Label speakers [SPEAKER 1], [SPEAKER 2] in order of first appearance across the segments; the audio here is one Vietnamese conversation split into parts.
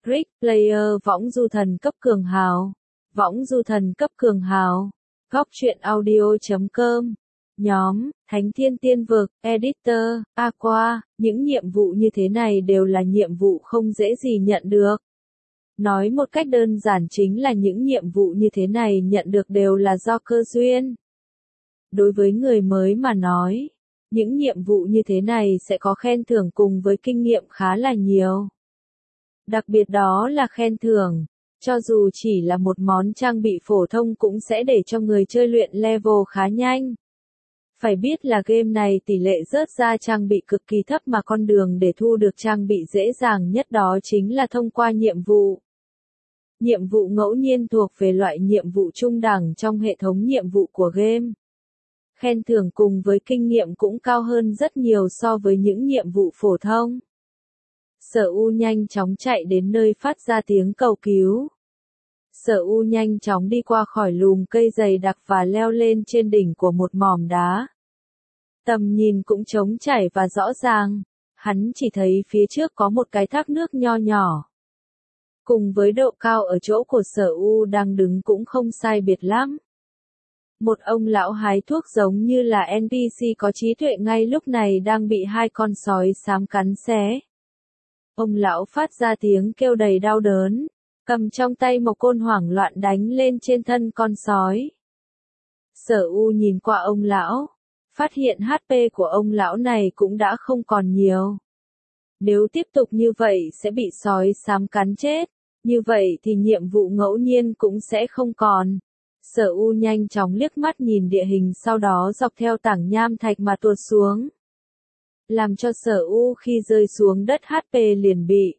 [SPEAKER 1] Rick Player võng du thần cấp cường hào. Võng du thần cấp cường hào. Góc truyện audio.com. Nhóm, Thánh Thiên Tiên Vực, Editor, Aqua, những nhiệm vụ như thế này đều là nhiệm vụ không dễ gì nhận được. Nói một cách đơn giản chính là những nhiệm vụ như thế này nhận được đều là do cơ duyên. Đối với người mới mà nói, những nhiệm vụ như thế này sẽ có khen thưởng cùng với kinh nghiệm khá là nhiều. Đặc biệt đó là khen thưởng, cho dù chỉ là một món trang bị phổ thông cũng sẽ để cho người chơi luyện level khá nhanh. Phải biết là game này tỷ lệ rớt ra trang bị cực kỳ thấp mà con đường để thu được trang bị dễ dàng nhất đó chính là thông qua nhiệm vụ. Nhiệm vụ ngẫu nhiên thuộc về loại nhiệm vụ trung đẳng trong hệ thống nhiệm vụ của game. Khen thưởng cùng với kinh nghiệm cũng cao hơn rất nhiều so với những nhiệm vụ phổ thông. Sở U nhanh chóng chạy đến nơi phát ra tiếng cầu cứu. Sở U nhanh chóng đi qua khỏi lùm cây dày đặc và leo lên trên đỉnh của một mỏm đá. Tầm nhìn cũng trống trải và rõ ràng, hắn chỉ thấy phía trước có một cái thác nước nho nhỏ. Cùng với độ cao ở chỗ của Sở U đang đứng cũng không sai biệt lắm. Một ông lão hái thuốc giống như là NPC có trí tuệ ngay lúc này đang bị hai con sói xám cắn xé. Ông lão phát ra tiếng kêu đầy đau đớn, cầm trong tay một côn hoảng loạn đánh lên trên thân con sói. Sở U nhìn qua ông lão, phát hiện HP của ông lão này cũng đã không còn nhiều. Nếu tiếp tục như vậy sẽ bị sói xám cắn chết, như vậy thì nhiệm vụ ngẫu nhiên cũng sẽ không còn. Sở U nhanh chóng liếc mắt nhìn địa hình sau đó dọc theo tảng nham thạch mà tuột xuống. Làm cho Sở U khi rơi xuống đất HP liền bị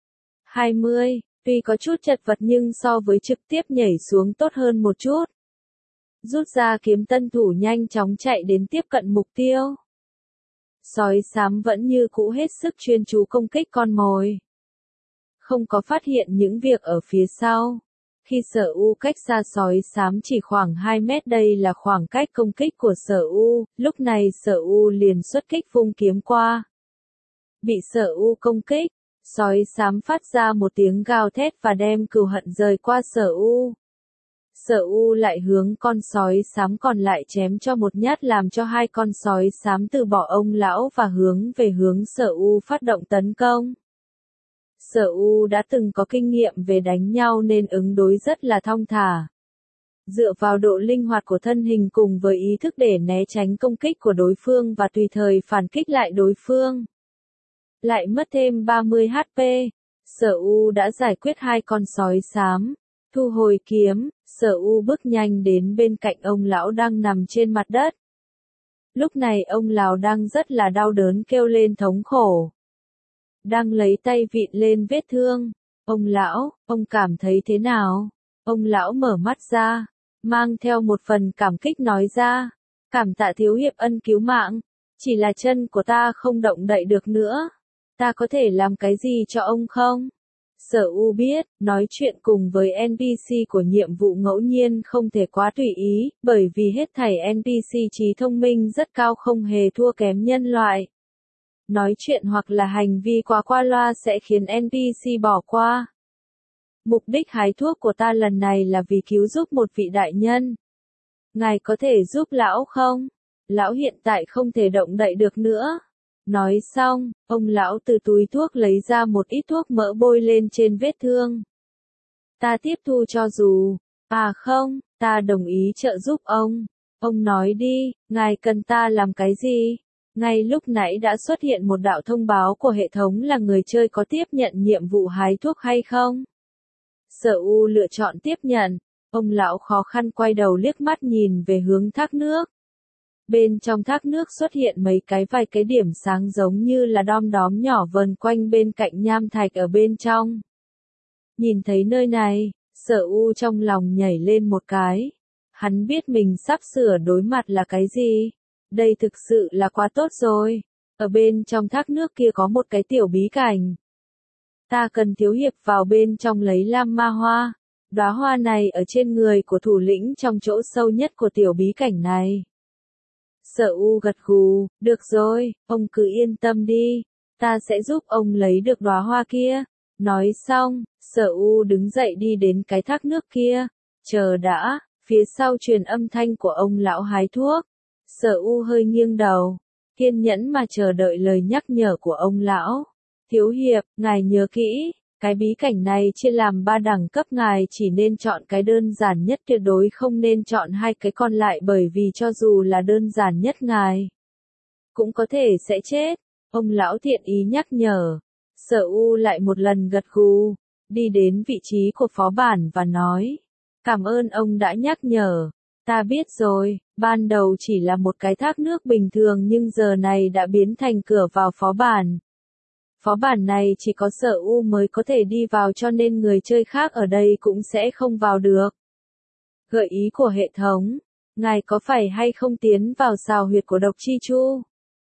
[SPEAKER 1] 20, tuy có chút chật vật nhưng so với trực tiếp nhảy xuống tốt hơn một chút. Rút ra kiếm tân thủ nhanh chóng chạy đến tiếp cận mục tiêu. Sói xám vẫn như cũ hết sức chuyên chú công kích con mồi. Không có phát hiện những việc ở phía sau. Khi Sở U cách xa sói xám chỉ khoảng 2 mét đây là khoảng cách công kích của Sở U, lúc này Sở U liền xuất kích vung kiếm qua. Bị Sở U công kích, sói xám phát ra một tiếng gào thét và đem cừu hận rời qua Sở U. Sở U lại hướng con sói xám còn lại chém cho một nhát làm cho hai con sói xám từ bỏ ông lão và hướng về hướng Sở U phát động tấn công. Sở U đã từng có kinh nghiệm về đánh nhau nên ứng đối rất là thong thả. Dựa vào độ linh hoạt của thân hình cùng với ý thức để né tránh công kích của đối phương và tùy thời phản kích lại đối phương. Lại mất thêm 30 HP, Sở U đã giải quyết hai con sói xám. Thu hồi kiếm, Sở U bước nhanh đến bên cạnh ông lão đang nằm trên mặt đất. Lúc này ông lão đang rất là đau đớn kêu lên thống khổ. Đang lấy tay vịn lên vết thương. Ông lão, ông cảm thấy thế nào? Ông lão mở mắt ra, mang theo một phần cảm kích nói ra. Cảm tạ thiếu hiệp ân cứu mạng, chỉ là chân của ta không động đậy được nữa. Ta có thể làm cái gì cho ông không? Sở U biết, nói chuyện cùng với NPC của nhiệm vụ ngẫu nhiên không thể quá tùy ý, bởi vì hết thảy NPC trí thông minh rất cao không hề thua kém nhân loại. Nói chuyện hoặc là hành vi quá qua loa sẽ khiến NPC bỏ qua. Mục đích hái thuốc của ta lần này là vì cứu giúp một vị đại nhân. Ngài có thể giúp lão không? Lão hiện tại không thể động đậy được nữa. Nói xong, ông lão từ túi thuốc lấy ra một ít thuốc mỡ bôi lên trên vết thương. Ta tiếp thu cho dù. À không, ta đồng ý trợ giúp ông. Ông nói đi, ngài cần ta làm cái gì? Ngay lúc nãy đã xuất hiện một đạo thông báo của hệ thống là người chơi có tiếp nhận nhiệm vụ hái thuốc hay không? Sở U lựa chọn tiếp nhận. Ông lão khó khăn quay đầu liếc mắt nhìn về hướng thác nước. Bên trong thác nước xuất hiện vài cái điểm sáng giống như là đom đóm nhỏ vờn quanh bên cạnh nham thạch ở bên trong. Nhìn thấy nơi này, Sở U trong lòng nhảy lên một cái. Hắn biết mình sắp sửa đối mặt là cái gì. Đây thực sự là quá tốt rồi. Ở bên trong thác nước kia có một cái tiểu bí cảnh. Ta cần thiếu hiệp vào bên trong lấy lam ma hoa. Đóa hoa này ở trên người của thủ lĩnh trong chỗ sâu nhất của tiểu bí cảnh này. Sở U gật gù, được rồi, ông cứ yên tâm đi. Ta sẽ giúp ông lấy được đóa hoa kia. Nói xong, Sở U đứng dậy đi đến cái thác nước kia. Chờ đã, phía sau truyền âm thanh của ông lão hái thuốc. Sở U hơi nghiêng đầu, kiên nhẫn mà chờ đợi lời nhắc nhở của ông lão. Thiếu hiệp, ngài nhớ kỹ, cái bí cảnh này chia làm 3 đẳng cấp, ngài chỉ nên chọn cái đơn giản nhất, tuyệt đối không nên chọn hai cái còn lại, bởi vì cho dù là đơn giản nhất ngài cũng có thể sẽ chết. Ông lão thiện ý nhắc nhở. Sở U lại một lần gật gù, đi đến vị trí của phó bản và nói. Cảm ơn ông đã nhắc nhở. Ta biết rồi, ban đầu chỉ là một cái thác nước bình thường nhưng giờ này đã biến thành cửa vào phó bản. Phó bản này chỉ có Sở U mới có thể đi vào, cho nên người chơi khác ở đây cũng sẽ không vào được. Gợi ý của hệ thống. Ngài có phải hay không tiến vào sào huyệt của độc chi chu?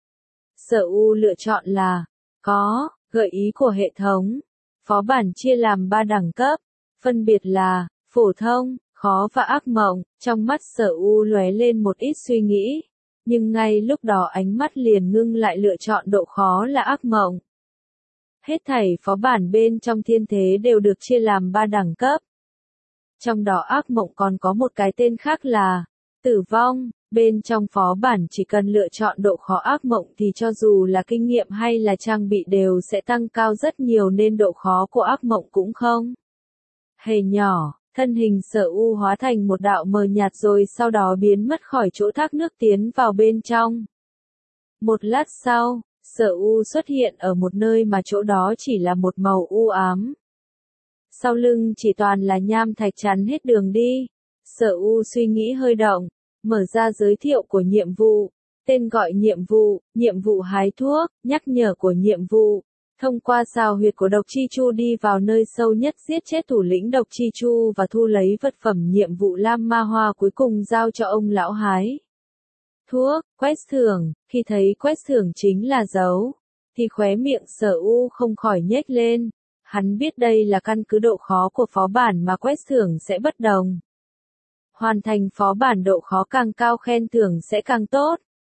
[SPEAKER 1] Sở U lựa chọn là có. Gợi ý của hệ thống. Phó bản chia làm 3 đẳng cấp, phân biệt là phổ thông, khó và ác mộng. Trong mắt Sở U lóe lên một ít suy nghĩ, nhưng ngay lúc đó ánh mắt liền ngưng lại, lựa chọn độ khó là ác mộng. Hết thảy phó bản bên trong thiên thế đều được chia làm 3 đẳng cấp. Trong đó ác mộng còn có một cái tên khác là tử vong. Bên trong phó bản chỉ cần lựa chọn độ khó ác mộng thì cho dù là kinh nghiệm hay là trang bị đều sẽ tăng cao rất nhiều, nên độ khó của ác mộng cũng không hề nhỏ. Thân hình Sở U hóa thành một đạo mờ nhạt rồi sau đó biến mất khỏi chỗ thác nước, tiến vào bên trong. Một lát sau, Sở U xuất hiện ở một nơi mà chỗ đó chỉ là một màu u ám. Sau lưng chỉ toàn là nham thạch chắn hết đường đi. Sở U suy nghĩ hơi động, mở ra giới thiệu của nhiệm vụ. Tên gọi nhiệm vụ hái thuốc, nhắc nhở của nhiệm vụ. Thông qua sào huyệt của độc chi chu đi vào nơi sâu nhất, giết chết thủ lĩnh độc chi chu và thu lấy vật phẩm nhiệm vụ lam ma hoa, cuối cùng giao cho ông lão hái thuốc. Quest thưởng. Khi thấy quest thưởng chính là dấu, thì khóe miệng Sở U không khỏi nhếch lên. Hắn biết đây là căn cứ độ khó của phó bản mà quest thưởng sẽ bất đồng. Hoàn thành phó bản độ khó càng cao khen thưởng sẽ càng tốt.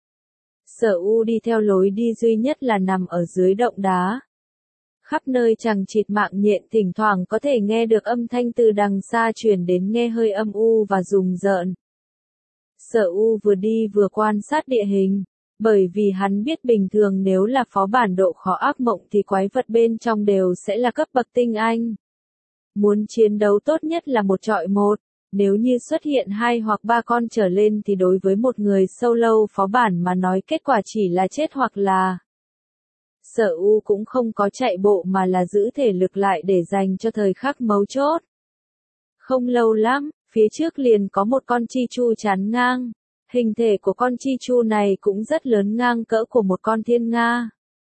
[SPEAKER 1] Sở U đi theo lối đi duy nhất là nằm ở dưới động đá. Khắp nơi chằng chịt mạng nhện, thỉnh thoảng có thể nghe được âm thanh từ đằng xa truyền đến, nghe hơi âm u và rùng rợn. Sở U vừa đi vừa quan sát địa hình, bởi vì hắn biết bình thường nếu là phó bản độ khó ác mộng thì quái vật bên trong đều sẽ là cấp bậc tinh anh. Muốn chiến đấu tốt nhất là 1 chọi 1, nếu như xuất hiện 2 hoặc 3 con trở lên thì đối với một người solo phó bản mà nói kết quả chỉ là chết hoặc là. Sở U cũng không có chạy bộ mà là giữ thể lực lại để dành cho thời khắc mấu chốt. Không lâu lắm, phía trước liền có một con chi chu chắn ngang. Hình thể của con chi chu này cũng rất lớn, ngang cỡ của một con thiên nga.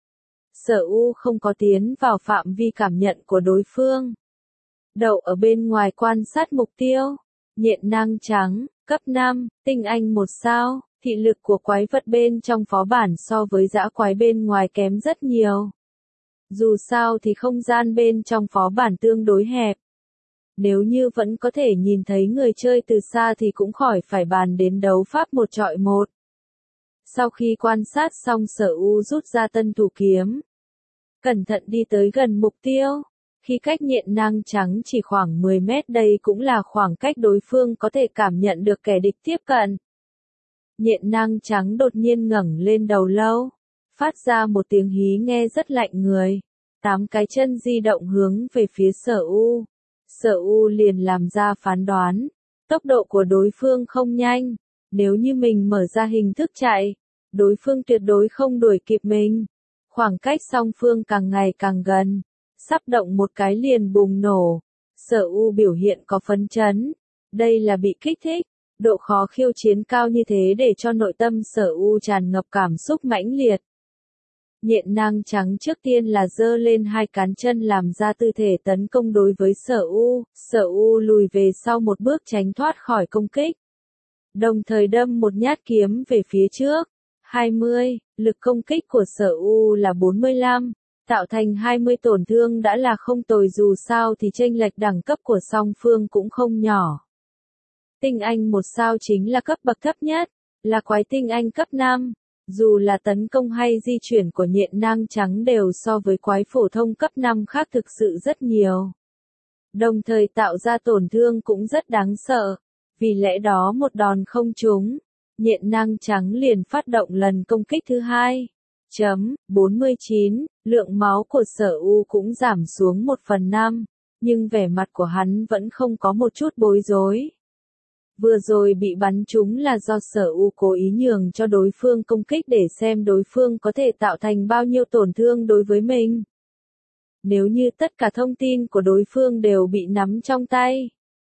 [SPEAKER 1] Sở U không có tiến vào phạm vi cảm nhận của đối phương. Đậu ở bên ngoài quan sát mục tiêu. Nhện nang trắng, cấp 5, tinh anh 1 sao. Thị lực của quái vật bên trong phó bản so với dã quái bên ngoài kém rất nhiều. Dù sao thì không gian bên trong phó bản tương đối hẹp. Nếu như vẫn có thể nhìn thấy người chơi từ xa thì cũng khỏi phải bàn đến đấu pháp 1 chọi 1. Sau khi quan sát xong, Sở U rút ra tân thủ kiếm. Cẩn thận đi tới gần mục tiêu. Khi cách nhện nang trắng chỉ khoảng 10 mét, đây cũng là khoảng cách đối phương có thể cảm nhận được kẻ địch tiếp cận. Nhện nang trắng đột nhiên ngẩng lên đầu lâu, phát ra một tiếng hí nghe rất lạnh người. 8 cái chân di động hướng về phía Sở U. Sở U liền làm ra phán đoán. Tốc độ của đối phương không nhanh. Nếu như mình mở ra hình thức chạy, đối phương tuyệt đối không đuổi kịp mình. Khoảng cách song phương càng ngày càng gần. Sắp động một cái liền bùng nổ. Sở U biểu hiện có phấn chấn. Đây là bị kích thích. Độ khó khiêu chiến cao như thế để cho nội tâm Sở U tràn ngập cảm xúc mãnh liệt. Nhện nang trắng trước tiên là giơ lên 2 cán chân làm ra tư thể tấn công đối với Sở U. Sở U lùi về sau một bước tránh thoát khỏi công kích. Đồng thời đâm một nhát kiếm về phía trước. 20, lực công kích của Sở U là 45. Tạo thành 20 tổn thương đã là không tồi, dù sao thì chênh lệch đẳng cấp của song phương cũng không nhỏ. Tinh anh 1 sao chính là cấp bậc thấp nhất, là quái tinh anh cấp 5. Dù là tấn công hay di chuyển của nhện nang trắng đều so với quái phổ thông cấp 5 khác thực sự rất nhiều. Đồng thời tạo ra tổn thương cũng rất đáng sợ. Vì lẽ đó một đòn không trúng, nhện nang trắng liền phát động lần công kích thứ hai. 49, lượng máu của Sở U cũng giảm xuống 1/5, nhưng vẻ mặt của hắn vẫn không có một chút bối rối. Vừa rồi bị bắn trúng là do Sở U cố ý nhường cho đối phương công kích để xem đối phương có thể tạo thành bao nhiêu tổn thương đối với mình. Nếu như tất cả thông tin của đối phương đều bị nắm trong tay,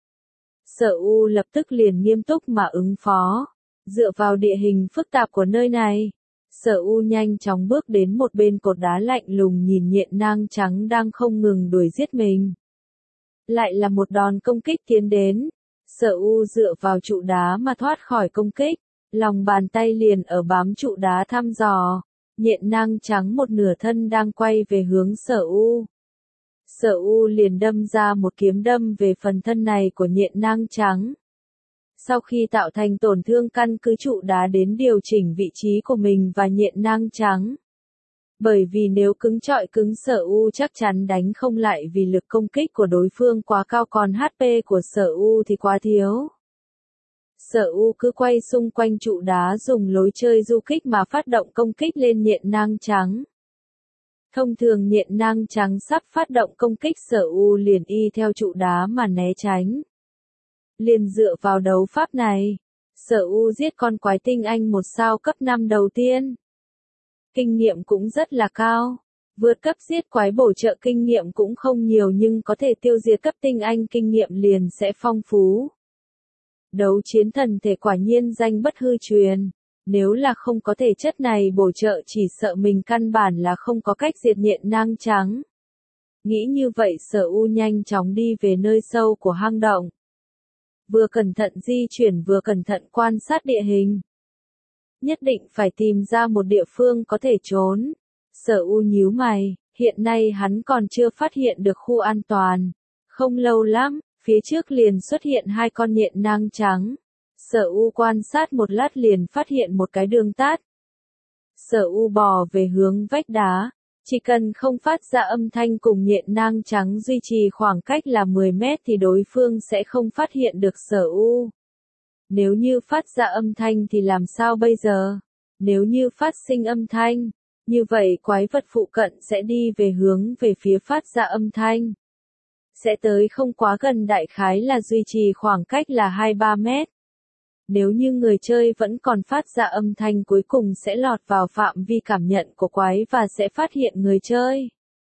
[SPEAKER 1] Sở U lập tức liền nghiêm túc mà ứng phó. Dựa vào địa hình phức tạp của nơi này, Sở U nhanh chóng bước đến một bên cột đá lạnh lùng nhìn nhện nang trắng đang không ngừng đuổi giết mình. Lại là một đòn công kích tiến đến. Sở U dựa vào trụ đá mà thoát khỏi công kích, lòng bàn tay liền ở bám trụ đá thăm dò. Nhện nang trắng một nửa thân đang quay về hướng Sở U. Sở U liền đâm ra một kiếm đâm về phần thân này của nhện nang trắng. Sau khi tạo thành tổn thương căn cứ trụ đá đến điều chỉnh vị trí của mình và nhện nang trắng. Bởi vì nếu cứng trọi cứng Sở U chắc chắn đánh không lại vì lực công kích của đối phương quá cao còn HP của Sở U thì quá thiếu. Sở U cứ quay xung quanh trụ đá dùng lối chơi du kích mà phát động công kích lên nhện nang trắng. Thông thường nhện nang trắng sắp phát động công kích Sở U liền y theo trụ đá mà né tránh. Liền dựa vào đấu pháp này, Sở U giết con quái tinh anh 1 sao cấp 5 đầu tiên. Kinh nghiệm cũng rất là cao. Vượt cấp giết quái bổ trợ kinh nghiệm cũng không nhiều nhưng có thể tiêu diệt cấp tinh anh kinh nghiệm liền sẽ phong phú. Đấu chiến thần thể quả nhiên danh bất hư truyền. Nếu là không có thể chất này bổ trợ chỉ sợ mình căn bản là không có cách diệt nhện nang trắng. Nghĩ như vậy Sở U nhanh chóng đi về nơi sâu của hang động. Vừa cẩn thận di chuyển vừa cẩn thận quan sát địa hình. Nhất định phải tìm ra một địa phương có thể trốn. Sở U nhíu mày, hiện nay hắn còn chưa phát hiện được khu an toàn. Không lâu lắm, phía trước liền xuất hiện 2 con nhện nang trắng. Sở U quan sát một lát liền phát hiện một cái đường tắt. Sở U bò về hướng vách đá. Chỉ cần không phát ra âm thanh cùng nhện nang trắng duy trì khoảng cách là 10 mét thì đối phương sẽ không phát hiện được Sở U. Nếu như phát ra âm thanh thì làm sao bây giờ? Nếu như phát sinh âm thanh, như vậy quái vật phụ cận sẽ đi về hướng về phía phát ra âm thanh. Sẽ tới không quá gần đại khái là duy trì khoảng cách là 2-3 mét. Nếu như người chơi vẫn còn phát ra âm thanh cuối cùng sẽ lọt vào phạm vi cảm nhận của quái và sẽ phát hiện người chơi.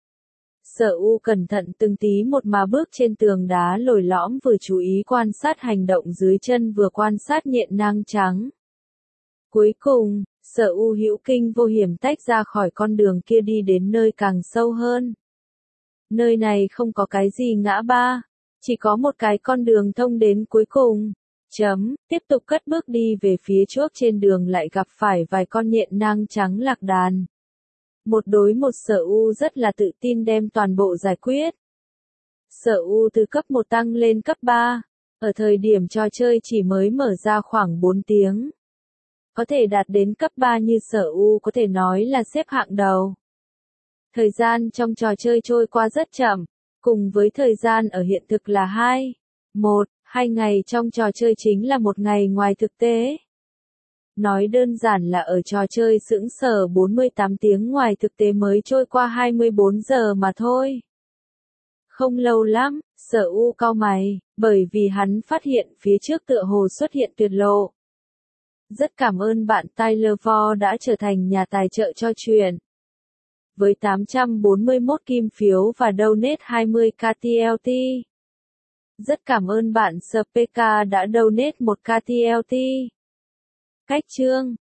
[SPEAKER 1] Sở U cẩn thận từng tí một mà bước trên tường đá lồi lõm vừa chú ý quan sát hành động dưới chân vừa quan sát nhện nang trắng. Cuối cùng, Sở U hữu kinh vô hiểm tách ra khỏi con đường kia đi đến nơi càng sâu hơn. Nơi này không có cái gì ngã ba, chỉ có một cái con đường thông đến cuối cùng. Tiếp tục cất bước đi về phía trước trên đường lại gặp phải vài con nhện nang trắng lạc đàn. Một đối một Sở U rất là tự tin đem toàn bộ giải quyết. Sở U từ cấp 1 tăng lên cấp 3, ở thời điểm trò chơi chỉ mới mở ra khoảng 4 tiếng. Có thể đạt đến cấp 3 như Sở U có thể nói là xếp hạng đầu. Thời gian trong trò chơi trôi qua rất chậm, cùng với thời gian ở hiện thực là 2 ngày trong trò chơi chính là 1 ngày ngoài thực tế. Nói đơn giản là ở trò chơi sững sờ 48 tiếng ngoài thực tế mới trôi qua 24 giờ mà thôi. Không lâu lắm, Sở U cau mày, bởi vì hắn phát hiện phía trước tựa hồ xuất hiện tuyệt lộ. Rất cảm ơn bạn Tyler Vo đã trở thành nhà tài trợ cho truyện. Với 841 kim phiếu và donate 20k TLT. Rất cảm ơn bạn SPK đã donate 1k TLT. Cách chương